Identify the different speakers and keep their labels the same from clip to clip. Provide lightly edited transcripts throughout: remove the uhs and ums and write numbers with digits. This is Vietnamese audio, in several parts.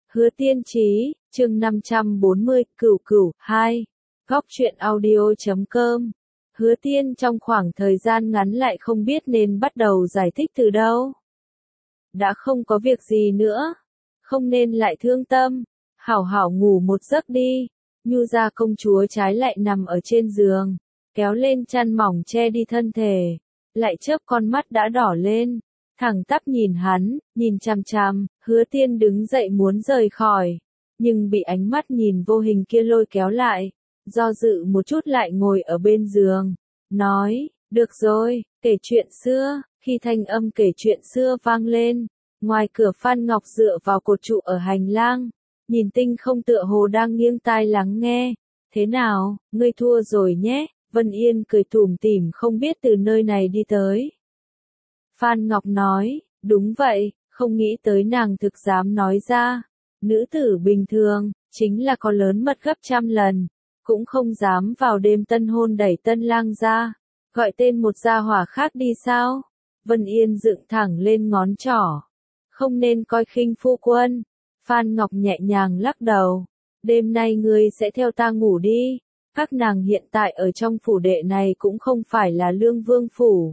Speaker 1: Hứa Tiên Chí, chương 540, Cửu Cửu, 2. Góc truyện audio.com. Hứa Tiên trong khoảng thời gian ngắn lại không biết nên bắt đầu giải thích từ đâu. Đã không có việc gì nữa, không nên lại thương tâm, hảo hảo ngủ một giấc đi. Nhu gia công chúa trái lại nằm ở trên giường, kéo lên chăn mỏng che đi thân thể, lại chớp con mắt đã đỏ lên, thẳng tắp nhìn hắn, nhìn chằm chằm. Hứa Tiên đứng dậy muốn rời khỏi, nhưng bị ánh mắt nhìn vô hình kia lôi kéo lại, do dự một chút lại ngồi ở bên giường, nói, được rồi, kể chuyện xưa. Khi thanh âm kể chuyện xưa vang lên, ngoài cửa Phan Ngọc dựa vào cột trụ ở hành lang, nhìn Tinh Không tựa hồ đang nghiêng tai lắng nghe. Thế nào, ngươi thua rồi nhé? Vân Yên cười tủm tỉm không biết từ nơi này đi tới. Phan Ngọc nói, đúng vậy, không nghĩ tới nàng thực dám nói ra. Nữ tử bình thường, chính là có lớn mật gấp trăm lần, cũng không dám vào đêm tân hôn đẩy tân lang ra, gọi tên một gia hỏa khác đi sao? Vân Yên dựng thẳng lên ngón trỏ. Không nên coi khinh phu quân. Phan Ngọc nhẹ nhàng lắc đầu. Đêm nay ngươi sẽ theo ta ngủ đi. Các nàng hiện tại ở trong phủ đệ này cũng không phải là lương vương phủ,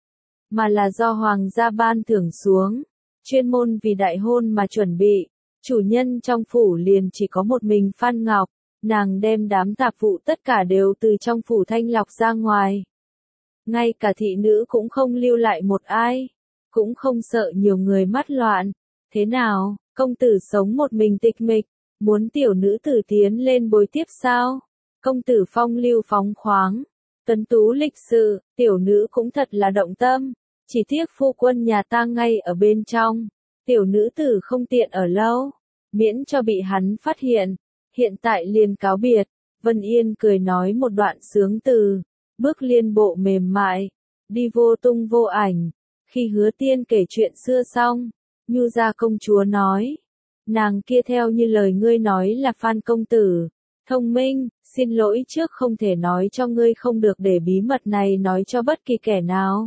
Speaker 1: mà là do hoàng gia ban thưởng xuống, chuyên môn vì đại hôn mà chuẩn bị. Chủ nhân trong phủ liền chỉ có một mình Phan Ngọc, nàng đem đám tạp vụ tất cả đều từ trong phủ thanh lọc ra ngoài. Ngay cả thị nữ cũng không lưu lại một ai, cũng không sợ nhiều người mắt loạn. Thế nào, công tử sống một mình tịch mịch, muốn tiểu nữ tử tiến lên bồi tiếp sao? Công tử phong lưu phóng khoáng, tuấn tú lịch sự, tiểu nữ cũng thật là động tâm. Chỉ tiếc phu quân nhà ta ngay ở bên trong, tiểu nữ tử không tiện ở lâu, miễn cho bị hắn phát hiện. Hiện tại liền cáo biệt. Vân Yên cười nói một đoạn sướng từ, bước liên bộ mềm mại, đi vô tung vô ảnh. Khi Hứa Tiên kể chuyện xưa xong, Nhu gia công chúa nói, nàng kia theo như lời ngươi nói là Phan công tử, thông minh, xin lỗi trước không thể nói cho ngươi không được để bí mật này nói cho bất kỳ kẻ nào.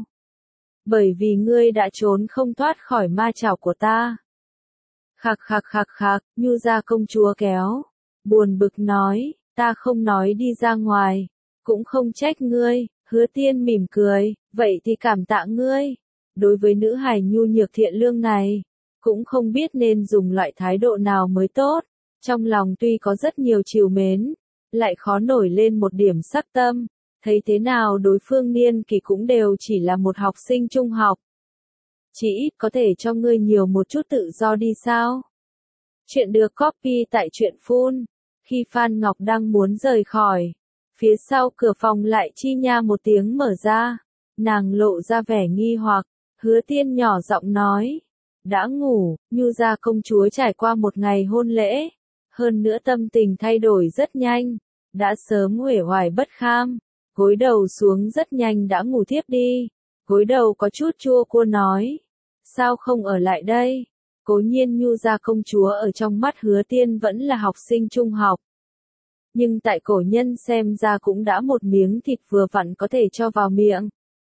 Speaker 1: Bởi vì ngươi đã trốn không thoát khỏi ma chảo của ta. Khạc khạc khạc khạc, Nhu gia công chúa kéo, buồn bực nói, ta không nói đi ra ngoài, cũng không trách ngươi. Hứa Tiên mỉm cười, vậy thì cảm tạ ngươi. Đối với nữ hài nhu nhược thiện lương này, cũng không biết nên dùng loại thái độ nào mới tốt. Trong lòng tuy có rất nhiều trìu mến, lại khó nổi lên một điểm sắc tâm. Thấy thế nào đối phương niên kỳ cũng đều chỉ là một học sinh trung học. Chỉ ít có thể cho ngươi nhiều một chút tự do đi sao? Chuyện được copy tại truyện Phun. Khi Phan Ngọc đang muốn rời khỏi, phía sau cửa phòng lại chi nha một tiếng mở ra. Nàng lộ ra vẻ nghi hoặc. Hứa Tiên nhỏ giọng nói, đã ngủ. Nhu gia công chúa trải qua một ngày hôn lễ, hơn nữa tâm tình thay đổi rất nhanh, đã sớm uể oải bất kham, gối đầu xuống rất nhanh đã ngủ thiếp đi. Gối đầu có chút chua cua nói, sao không ở lại đây? Cố nhiên Nhu gia công chúa ở trong mắt Hứa Tiên vẫn là học sinh trung học, nhưng tại cổ nhân xem ra cũng đã một miếng thịt vừa vặn có thể cho vào miệng.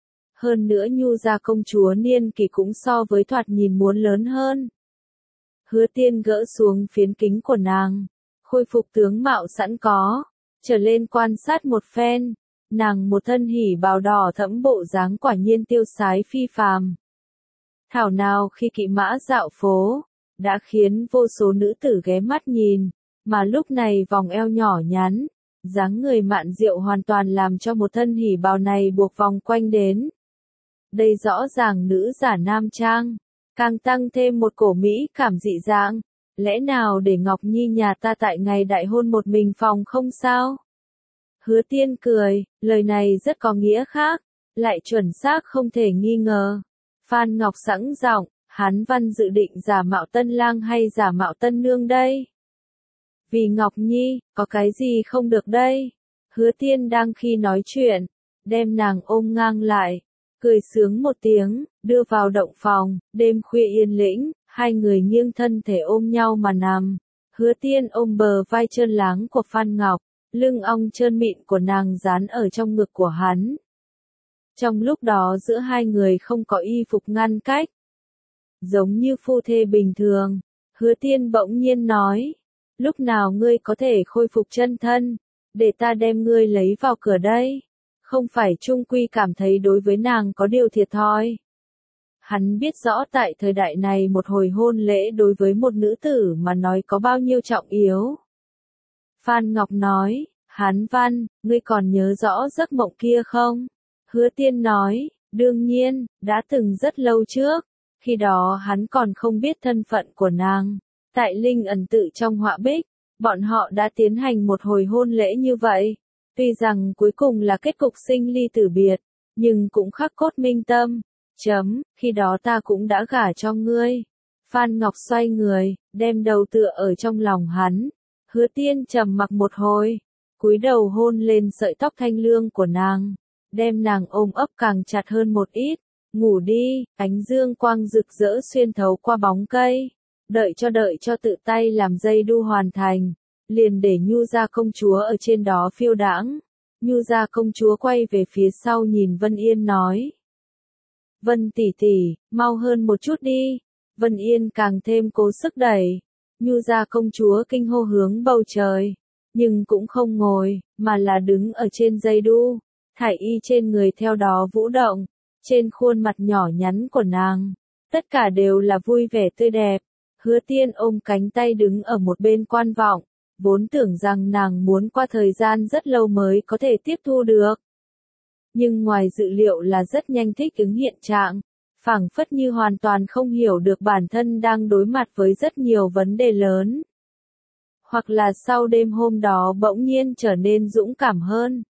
Speaker 1: Hơn nữa Nhu gia công chúa niên kỳ cũng so với thoạt nhìn muốn lớn hơn. Hứa Tiên gỡ xuống phiến kính của nàng, khôi phục tướng mạo sẵn có, trở lên quan sát một phen. Nàng một thân hỉ bào đỏ thẫm, bộ dáng quả nhiên tiêu sái phi phàm. Thảo nào khi kỵ mã dạo phố, đã khiến vô số nữ tử ghé mắt nhìn, mà lúc này vòng eo nhỏ nhắn, dáng người mạn diệu hoàn toàn làm cho một thân hỉ bào này buộc vòng quanh đến. Đây rõ ràng nữ giả nam trang, càng tăng thêm một cổ mỹ cảm dị dạng. Lẽ nào để Ngọc Nhi nhà ta tại ngày đại hôn một mình phòng không sao? Hứa Tiên cười, lời này rất có nghĩa khác, lại chuẩn xác không thể nghi ngờ. Phan Ngọc sẵn giọng, hắn văn dự định giả mạo tân lang hay giả mạo tân nương đây? Vì Ngọc Nhi, có cái gì không được đây? Hứa Tiên đang khi nói chuyện, đem nàng ôm ngang lại, cười sướng một tiếng, đưa vào động phòng. Đêm khuya yên lĩnh, hai người nghiêng thân thể ôm nhau mà nằm. Hứa Tiên ôm bờ vai trơn láng của Phan Ngọc, lưng ong trơn mịn của nàng dán ở trong ngực của hắn. Trong lúc đó giữa hai người không có y phục ngăn cách, giống như phu thê bình thường. Hứa Tiên bỗng nhiên nói, lúc nào ngươi có thể khôi phục chân thân, để ta đem ngươi lấy vào cửa đây. Không phải Trung Quy cảm thấy đối với nàng có điều thiệt thòi. Hắn biết rõ tại thời đại này một hồi hôn lễ đối với một nữ tử mà nói có bao nhiêu trọng yếu. Phan Ngọc nói, Hán Văn, ngươi còn nhớ rõ giấc mộng kia không? Hứa Tiên nói, đương nhiên, đã từng rất lâu trước, khi đó hắn còn không biết thân phận của nàng. Tại Linh Ẩn Tự trong họa bích, bọn họ đã tiến hành một hồi hôn lễ như vậy. Tuy rằng cuối cùng là kết cục sinh ly tử biệt, nhưng cũng khắc cốt minh tâm. Khi đó ta cũng đã gả cho ngươi. Phan Ngọc xoay người, đem đầu tựa ở trong lòng hắn. Hứa Tiên trầm mặc một hồi, cúi đầu hôn lên sợi tóc thanh lương của nàng, đem nàng ôm ấp càng chặt hơn một ít. Ngủ đi, ánh dương quang rực rỡ xuyên thấu qua bóng cây. Đợi cho tự tay làm dây đu hoàn thành, liền để Nhu Gia công chúa ở trên đó phiêu đãng. Nhu Gia công chúa quay về phía sau nhìn Vân Yên nói. Vân tỷ tỷ, mau hơn một chút đi. Vân Yên càng thêm cố sức đẩy. Nhu Gia công chúa kinh hô hướng bầu trời, nhưng cũng không ngồi, mà là đứng ở trên dây đu. Thải y trên người theo đó vũ động, trên khuôn mặt nhỏ nhắn của nàng, tất cả đều là vui vẻ tươi đẹp. Hứa Tiên ôm cánh tay đứng ở một bên quan vọng, vốn tưởng rằng nàng muốn qua thời gian rất lâu mới có thể tiếp thu được. Nhưng ngoài dự liệu là rất nhanh thích ứng hiện trạng, phảng phất như hoàn toàn không hiểu được bản thân đang đối mặt với rất nhiều vấn đề lớn. Hoặc là sau đêm hôm đó bỗng nhiên trở nên dũng cảm hơn.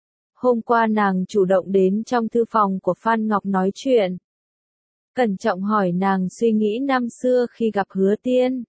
Speaker 1: Hôm qua nàng chủ động đến trong thư phòng của Phan Ngọc nói chuyện. Cẩn trọng hỏi nàng suy nghĩ năm xưa khi gặp Hứa Tiên.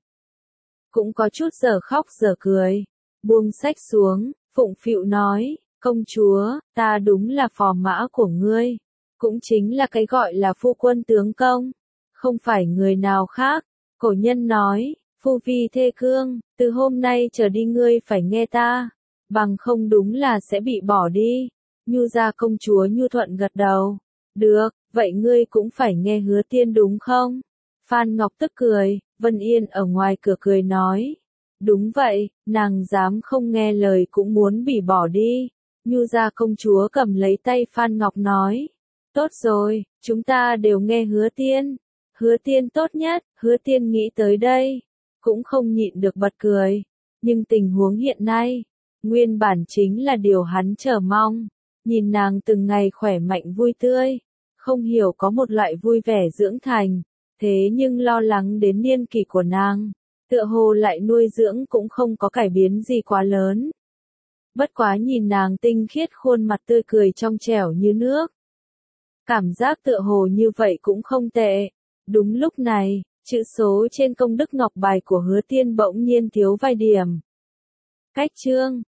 Speaker 1: Cũng có chút giờ khóc giờ cười. Buông sách xuống, phụng phịu nói, công chúa, ta đúng là phò mã của ngươi. Cũng chính là cái gọi là phu quân tướng công. Không phải người nào khác. Cổ nhân nói, phu vi thê cương, từ hôm nay trở đi ngươi phải nghe ta. Bằng không đúng là sẽ bị bỏ đi. Nhu Gia công chúa nhu thuận gật đầu. Được, vậy ngươi cũng phải nghe Hứa Tiên đúng không? Phan Ngọc tức cười, Vân Yên ở ngoài cửa cười nói. Đúng vậy, nàng dám không nghe lời cũng muốn bị bỏ đi. Nhu Gia công chúa cầm lấy tay Phan Ngọc nói. Tốt rồi, chúng ta đều nghe Hứa Tiên. Hứa Tiên tốt nhất, Hứa Tiên nghĩ tới đây. Cũng không nhịn được bật cười. Nhưng tình huống hiện nay, nguyên bản chính là điều hắn chờ mong. Nhìn nàng từng ngày khỏe mạnh vui tươi, không hiểu có một loại vui vẻ dưỡng thành, thế nhưng lo lắng đến niên kỷ của nàng, tựa hồ lại nuôi dưỡng cũng không có cải biến gì quá lớn. Bất quá nhìn nàng tinh khiết khuôn mặt tươi cười trong trẻo như nước. Cảm giác tựa hồ như vậy cũng không tệ. Đúng lúc này, chữ số trên công đức ngọc bài của Hứa Tiên bỗng nhiên thiếu vài điểm. Cách chương